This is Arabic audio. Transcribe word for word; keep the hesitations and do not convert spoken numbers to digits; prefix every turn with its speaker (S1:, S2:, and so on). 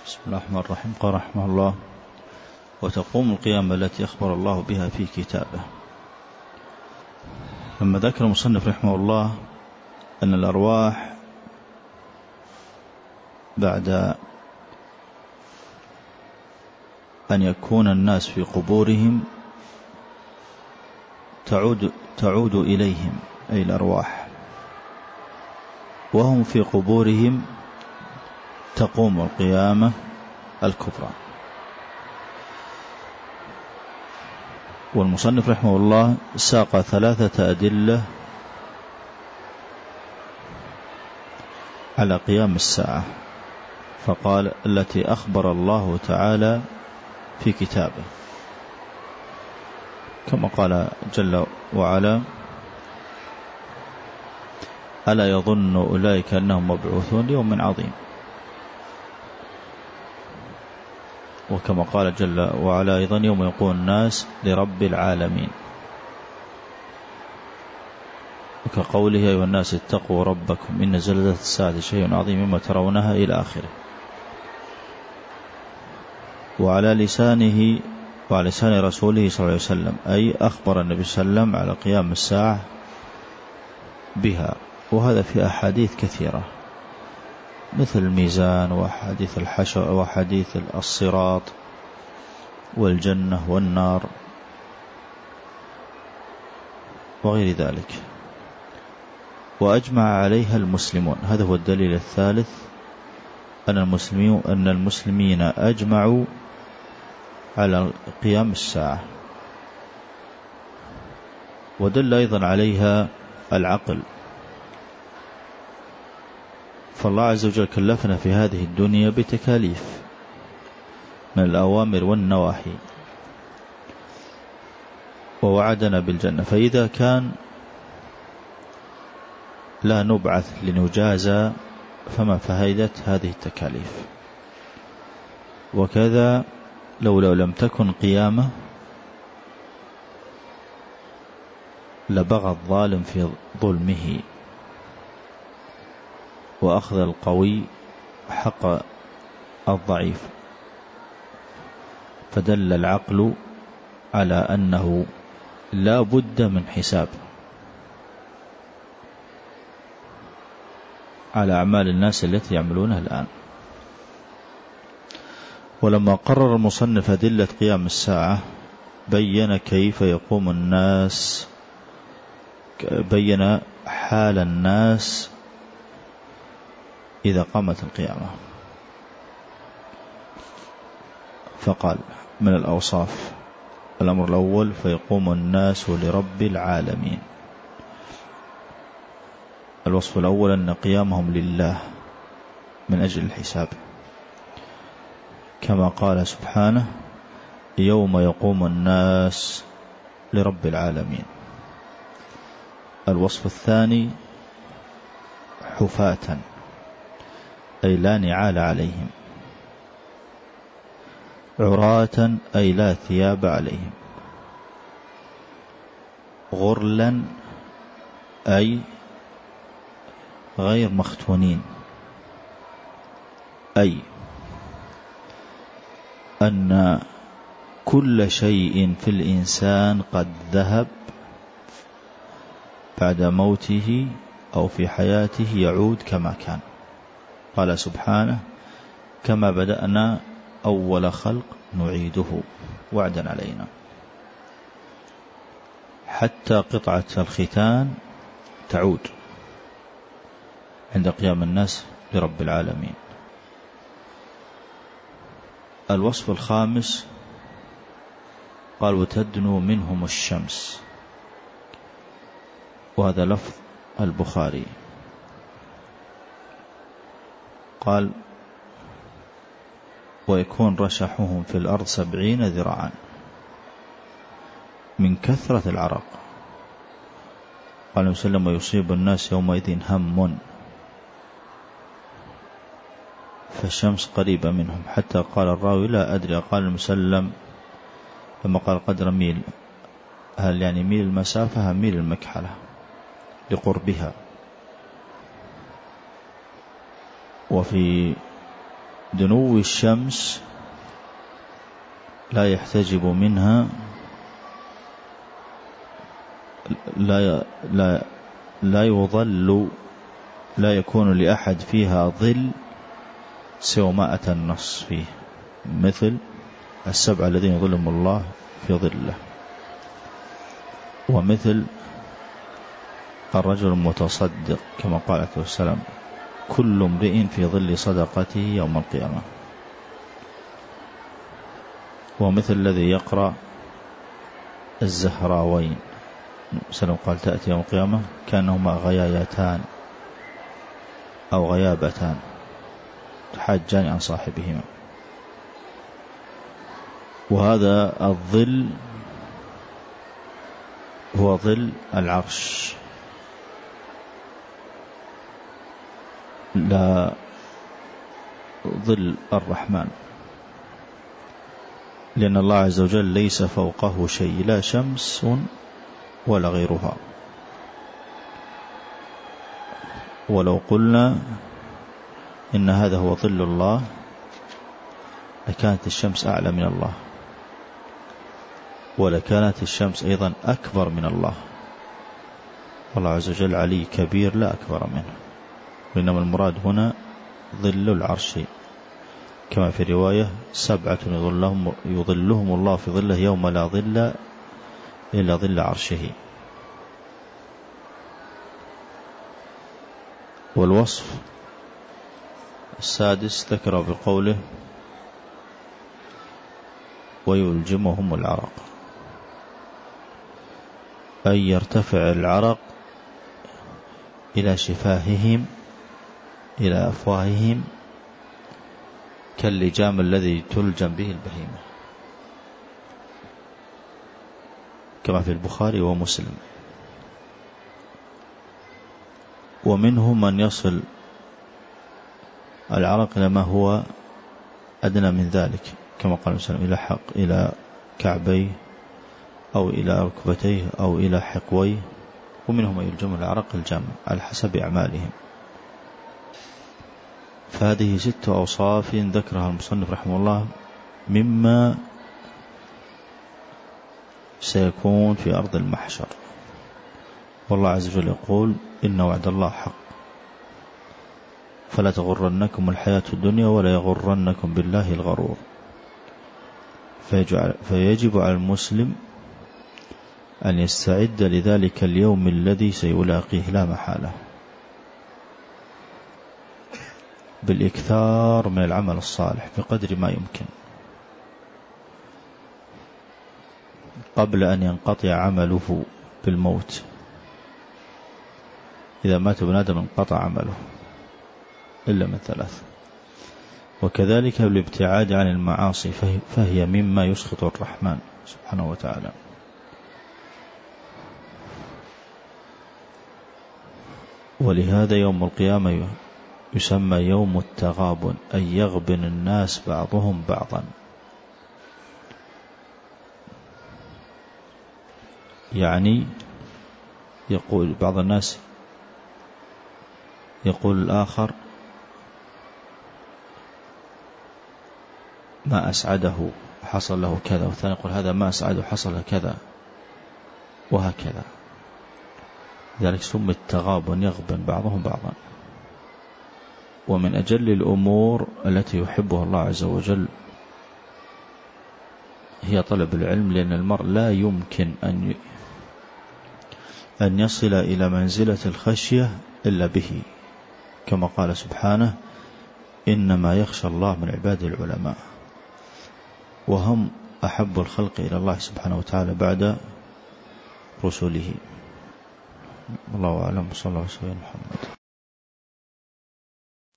S1: بسم الله الرحمن الرحيم. قال رحمه الله: وتقوم القيامة التي أخبر الله بها في كتابه. لما ذكر المصنف رحمه الله أن الأرواح بعد أن يكون الناس في قبورهم تعود, تعود إليهم، أي الأرواح، وهم في قبورهم تقوم القيامة الكبرى. والمصنف رحمه الله ساق ثلاثة أدلة على قيام الساعة، فقال: التي أخبر الله تعالى في كتابه، كما قال جل وعلا: ألا يظن أولئك أنهم مبعوثون ليوم عظيم. وكما قال جل وعلا أيضا: يوم يقوم الناس لرب العالمين. وكقوله: يا أيها الناس اتقوا ربكم إن زلزلة الساعة شيء عظيم مما ترونها، إلى آخره. وعلى لسانه وعلى لسان رسوله صلى الله عليه وسلم، أي أخبر النبي صلى الله عليه وسلم على قيام الساعة بها، وهذا في أحاديث كثيرة مثل الميزان وحديث الحشر وحديث الصراط والجنة والنار وغير ذلك، وأجمع عليها المسلمون. هذا هو الدليل الثالث، أن المسلمين أن المسلمين أجمعوا على قيام الساعة. ودل أيضا عليها العقل، فالله عز وجل كلفنا في هذه الدنيا بتكاليف من الأوامر والنواهي، ووعدنا بالجنة، فإذا كان لا نبعث لنجازى فما فائدة هذه التكاليف؟ وكذا لولا لم تكن قيامة لبغى الظالم في ظلمه، وأخذ القوي حق الضعيف، فدل العقل على أنه لا بد من حساب على أعمال الناس التي يعملونها الآن. ولما قرر المصنف أدلة قيام الساعة بين كيف يقوم الناس، بين حال الناس إذا قامت القيامة، فقال: من الأوصاف: الأمر الأول: فيقوم الناس لرب العالمين. الوصف الأول أن قيامهم لله من أجل الحساب، كما قال سبحانه: يوم يقوم الناس لرب العالمين. الوصف الثاني: حفاة، أي لا نعال عليهم، عراة، أي لا ثياب عليهم، غرلا، أي غير مختونين، أي أن كل شيء في الإنسان قد ذهب بعد موته أو في حياته يعود كما كان. قال سبحانه: كما بدأنا أول خلق نعيده وعدا علينا. حتى قطعة الختان تعود عند قيام الناس لرب العالمين. الوصف الخامس: قال: وتدنو منهم الشمس، وهذا لفظ البخاري. قال: ويكون رشحهم في الأرض سبعين ذراعا من كثرة العرق. قال وسلم: ويصيب الناس يومئذ هم، فالشمس قريبة منهم. حتى قال الراوي: لا أدري. قال المسلم لما قال قدر ميل، هل يعني ميل المسافة هم ميل المكحلة لقربها؟ وفي دنو الشمس لا يحتجب منها لا لا لا يظل لا يكون لأحد فيها ظل سوى ما أتى النص فيه، مثل السبعة الذين يظلهم الله في ظله، ومثل الرجل المتصدق كما قال عليه السلام كل امرئ في ظل صدقته يوم القيامة، ومثل الذي يقرأ الزهراوين سلام قال تأتي يوم القيامة كأنهما غيايتان أو غيابتان تحاجان عن صاحبهما. وهذا الظل هو ظل العرش لا ظل الرحمن، لأن الله عز وجل ليس فوقه شيء، لا شمس ولا غيرها. ولو قلنا إن هذا هو ظل الله لكانت الشمس أعلى من الله، ولكانت الشمس أيضا أكبر من الله، والله عز وجل علي كبير لا أكبر منه، وإنما المراد هنا ظل العرش، كما في رواية سبعة يظلهم, يظلهم الله في ظله يوم لا ظل إلا ظل عرشه. والوصف السادس ذكر بقوله ويلجمهم العرق، أي يرتفع العرق إلى شفاههم إلى أفواههم كاللجام الذي تلجم به البهيمة، كما في البخاري ومسلم. ومنهم من يصل العرق إلى ما هو أدنى من ذلك، كما قال وسلم إلى حق إلى كعبيه أو إلى ركبتيه أو إلى حقويه. ومنهم من يلجم العرق الجم على حسب أعمالهم. فهذه ست أوصاف ذكرها المصنف رحمه الله مما سيكون في أرض المحشر. والله عز وجل يقول إن وعد الله حق فلا تغرنكم الحياة الدنيا ولا يغرنكم بالله الغرور. فيجب على المسلم أن يستعد لذلك اليوم الذي سيلاقيه لا محالة بالإكثار من العمل الصالح بقدر ما يمكن قبل أن ينقطع عمله بالموت. إذا مات ابن آدم انقطع عمله إلا من ثلاث. وكذلك الابتعاد عن المعاصي فهي مما يسخط الرحمن سبحانه وتعالى. ولهذا يوم القيامة يسمى يوم التغابن، أي يغبن الناس بعضهم بعضا. يعني يقول بعض الناس يقول الآخر ما أسعده حصل له كذا، والثاني يقول هذا ما أسعده حصل له كذا، وهكذا. ذلك سمي التغابن، يغبن بعضهم بعضا. ومن أجل الأمور التي يحبها الله عز وجل هي طلب العلم، لأن المرء لا يمكن أن أن يصل إلى منزلة الخشية إلا به، كما قال سبحانه إنما يخشى الله من عباده العلماء، وهم أحب الخلق إلى الله سبحانه وتعالى بعد رسله. الله أعلم. صلى الله عليه وسلم محمد.